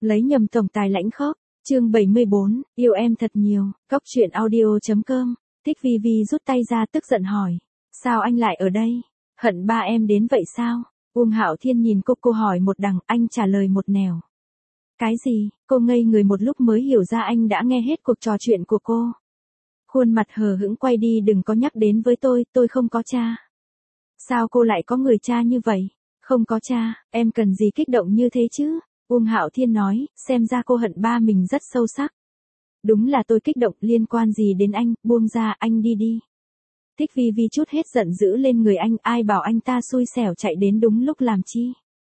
Lấy nhầm tổng tài lãnh khốc. Chương 74, yêu em thật nhiều. Cóc truyện audio.com. Thích Vi Vi rút tay ra tức giận hỏi. Sao anh lại ở đây? Hận ba em đến vậy sao? Uông Hạo Thiên nhìn cô hỏi một đằng, anh trả lời một nẻo. Cái gì? Cô ngây người một lúc mới hiểu ra anh đã nghe hết cuộc trò chuyện của cô. Khuôn mặt hờ hững quay đi, đừng có nhắc đến với tôi không có cha. Sao cô lại có người cha như vậy? Không có cha, em cần gì kích động như thế chứ? Uông Hạo Thiên nói, xem ra cô hận ba mình rất sâu sắc. Đúng là tôi kích động, liên quan gì đến anh, buông ra, anh đi đi. Thích Vi Vi chút hết giận dữ lên người anh, ai bảo anh ta xui xẻo chạy đến đúng lúc làm chi?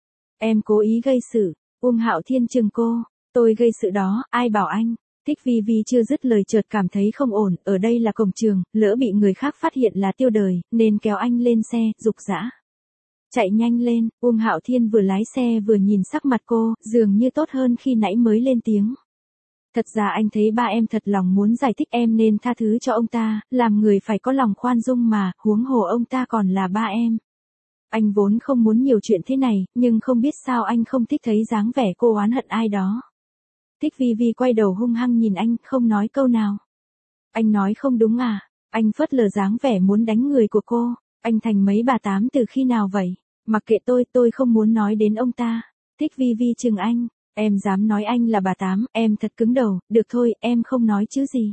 Em cố ý gây sự. Uông Hạo Thiên trừng cô, tôi gây sự đó, ai bảo anh? Thích Vi Vi chưa dứt lời chợt cảm thấy không ổn, ở đây là cổng trường, lỡ bị người khác phát hiện là Tiêu Đời, nên kéo anh lên xe, giục giã. Chạy nhanh lên. Uông Hạo Thiên vừa lái xe vừa nhìn sắc mặt cô, dường như tốt hơn khi nãy mới lên tiếng. Thật ra anh thấy ba em thật lòng muốn giải thích em nên tha thứ cho ông ta, làm người phải có lòng khoan dung mà, huống hồ ông ta còn là ba em. Anh vốn không muốn nhiều chuyện thế này, nhưng không biết sao anh không thích thấy dáng vẻ cô oán hận ai đó. Thích Vi Vi quay đầu hung hăng nhìn anh, không nói câu nào. Anh nói không đúng à? Anh phớt lờ dáng vẻ muốn đánh người của cô. Anh thành mấy bà tám từ khi nào vậy? Mặc kệ tôi không muốn nói đến ông ta. Thích Vi Vi chừng anh. Em dám nói anh là bà tám, em thật cứng đầu, được thôi, em không nói chứ gì.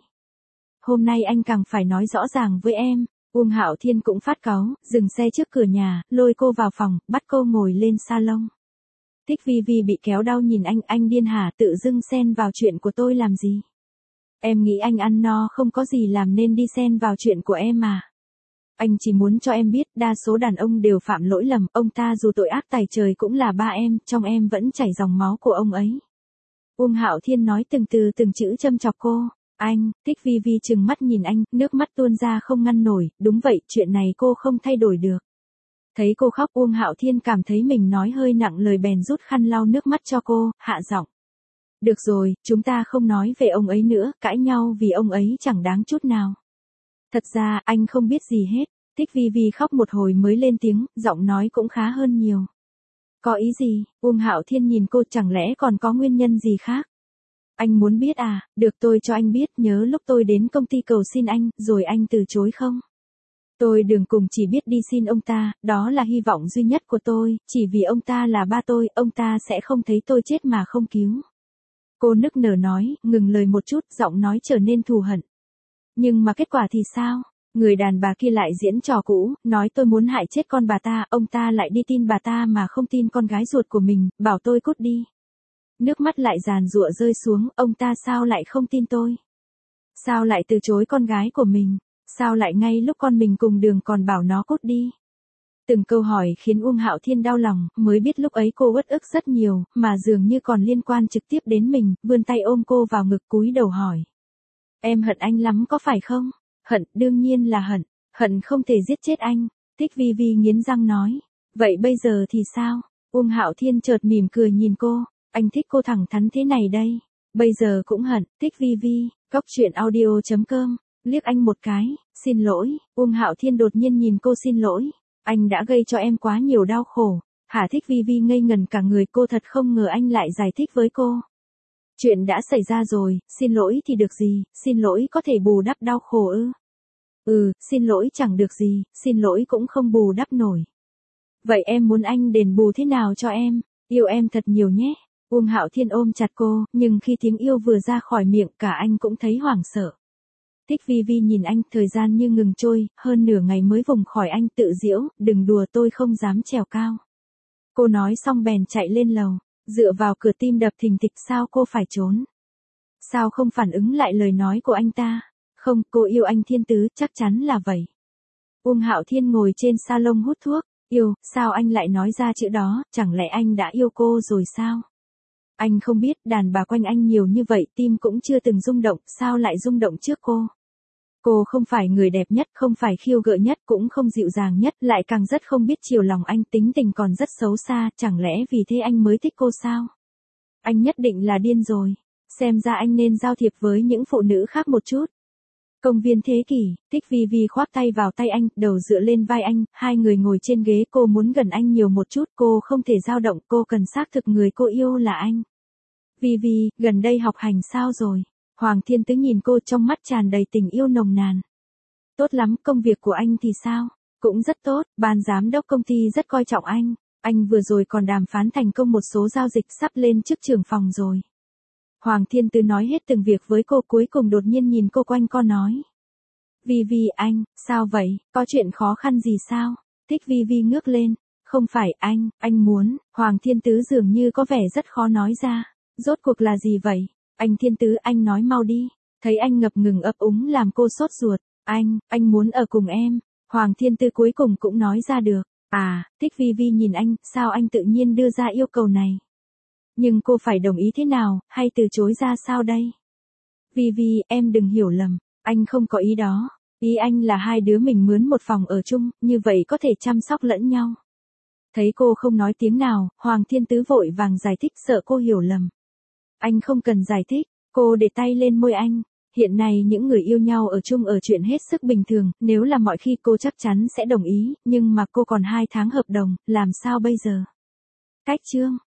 Hôm nay anh càng phải nói rõ ràng với em. Uông Hạo Thiên cũng phát cáu, dừng xe trước cửa nhà, lôi cô vào phòng, bắt cô ngồi lên salon. Thích Vi Vi bị kéo đau nhìn anh điên hả, tự dưng xen vào chuyện của tôi làm gì? Em nghĩ anh ăn no không có gì làm nên đi xen vào chuyện của em mà. Anh chỉ muốn cho em biết, đa số đàn ông đều phạm lỗi lầm, ông ta dù tội ác tày trời cũng là ba em, trong em vẫn chảy dòng máu của ông ấy. Uông Hạo Thiên nói từng từ từng chữ châm chọc cô. Anh, Thích Vi Vi trừng mắt nhìn anh, nước mắt tuôn ra không ngăn nổi, đúng vậy, chuyện này cô không thay đổi được. Thấy cô khóc, Uông Hạo Thiên cảm thấy mình nói hơi nặng lời bèn rút khăn lau nước mắt cho cô, hạ giọng. Được rồi, chúng ta không nói về ông ấy nữa, cãi nhau vì ông ấy chẳng đáng chút nào. Thật ra, anh không biết gì hết. Thích Vi Vi khóc một hồi mới lên tiếng, giọng nói cũng khá hơn nhiều. Có ý gì? Uông Hạo Thiên nhìn cô, chẳng lẽ còn có nguyên nhân gì khác? Anh muốn biết à? Được, tôi cho anh biết, nhớ lúc tôi đến công ty cầu xin anh, rồi anh từ chối không? Tôi đường cùng chỉ biết đi xin ông ta, đó là hy vọng duy nhất của tôi, chỉ vì ông ta là ba tôi, ông ta sẽ không thấy tôi chết mà không cứu. Cô nức nở nói, ngừng lời một chút, giọng nói trở nên thù hận. Nhưng mà kết quả thì sao? Người đàn bà kia lại diễn trò cũ, nói tôi muốn hại chết con bà ta, ông ta lại đi tin bà ta mà không tin con gái ruột của mình, bảo tôi cút đi. Nước mắt lại giàn giụa rơi xuống, ông ta sao lại không tin tôi? Sao lại từ chối con gái của mình? Sao lại ngay lúc con mình cùng đường còn bảo nó cút đi? Từng câu hỏi khiến Uông Hạo Thiên đau lòng, mới biết lúc ấy cô uất ức rất nhiều, mà dường như còn liên quan trực tiếp đến mình, vươn tay ôm cô vào ngực cúi đầu hỏi. Em hận anh lắm có phải không? Hận, đương nhiên là hận, hận không thể giết chết anh. Thích Vi Vi nghiến răng nói. Vậy bây giờ thì sao? Uông Hạo Thiên chợt mỉm cười nhìn cô, anh thích cô thẳng thắn thế này đây. Bây giờ cũng hận. Thích Vi Vi, Cóc truyện audio.com. Liếc anh một cái, xin lỗi. Uông Hạo Thiên đột nhiên nhìn cô, xin lỗi. Anh đã gây cho em quá nhiều đau khổ. Hả? Thích Vi Vi ngây ngần cả người, cô thật không ngờ anh lại giải thích với cô. Chuyện đã xảy ra rồi, xin lỗi thì được gì, xin lỗi có thể bù đắp đau khổ ư? Xin lỗi chẳng được gì, xin lỗi cũng không bù đắp nổi. Vậy em muốn anh đền bù thế nào cho em? Yêu em thật nhiều nhé. Uông Hạo Thiên ôm chặt cô, nhưng khi tiếng yêu vừa ra khỏi miệng cả anh cũng thấy hoảng sợ. Thích Vi Vi nhìn anh, thời gian như ngừng trôi, hơn nửa ngày mới vùng khỏi anh, tự giễu, đừng đùa, tôi không dám trèo cao. Cô nói xong bèn chạy lên lầu, dựa vào cửa tim đập thình thịch. Sao cô phải trốn? Sao không phản ứng lại lời nói của anh ta? Không, cô yêu anh Thiên Tứ, chắc chắn là vậy. Uông Hạo Thiên ngồi trên salon hút thuốc. Yêu, sao anh lại nói ra chữ đó, chẳng lẽ anh đã yêu cô rồi sao? Anh không biết, đàn bà quanh anh nhiều như vậy, tim cũng chưa từng rung động, sao lại rung động trước cô? Cô không phải người đẹp nhất, không phải khiêu gợi nhất, cũng không dịu dàng nhất, lại càng rất không biết chiều lòng anh, tính tình còn rất xấu xa, chẳng lẽ vì thế anh mới thích cô sao? Anh nhất định là điên rồi. Xem ra anh nên giao thiệp với những phụ nữ khác một chút. Công viên Thế Kỷ, Thích Vi Vi khoác tay vào tay anh, đầu dựa lên vai anh, hai người ngồi trên ghế, cô muốn gần anh nhiều một chút, cô không thể dao động, cô cần xác thực người cô yêu là anh. Vi Vi, gần đây học hành sao rồi? Hoàng Thiên Tứ nhìn cô trong mắt tràn đầy tình yêu nồng nàn. Tốt lắm, công việc của anh thì sao? Cũng rất tốt, ban giám đốc công ty rất coi trọng anh. Anh vừa rồi còn đàm phán thành công một số giao dịch sắp lên chức trưởng phòng rồi. Hoàng Thiên Tứ nói hết từng việc với cô, cuối cùng đột nhiên nhìn cô quanh co nói. Vi Vi anh, sao vậy, có chuyện khó khăn gì sao? Thích Vi Vi ngước lên. Không phải anh muốn, Hoàng Thiên Tứ dường như có vẻ rất khó nói ra. Rốt cuộc là gì vậy? Anh Thiên Tứ, anh nói mau đi. Thấy anh ngập ngừng ấp úng làm cô sốt ruột. Anh muốn ở cùng em. Hoàng Thiên Tứ cuối cùng cũng nói ra được. À, Thích Vi Vi nhìn anh, sao anh tự nhiên đưa ra yêu cầu này? Nhưng cô phải đồng ý thế nào, hay từ chối ra sao đây? Vi Vi, em đừng hiểu lầm, anh không có ý đó. Ý anh là hai đứa mình mướn một phòng ở chung, như vậy có thể chăm sóc lẫn nhau. Thấy cô không nói tiếng nào, Hoàng Thiên Tứ vội vàng giải thích sợ cô hiểu lầm. Anh không cần giải thích, cô để tay lên môi anh. Hiện nay những người yêu nhau ở chung ở chuyện hết sức bình thường, nếu là mọi khi cô chắc chắn sẽ đồng ý, nhưng mà cô còn 2 tháng hợp đồng, làm sao bây giờ? Cách chương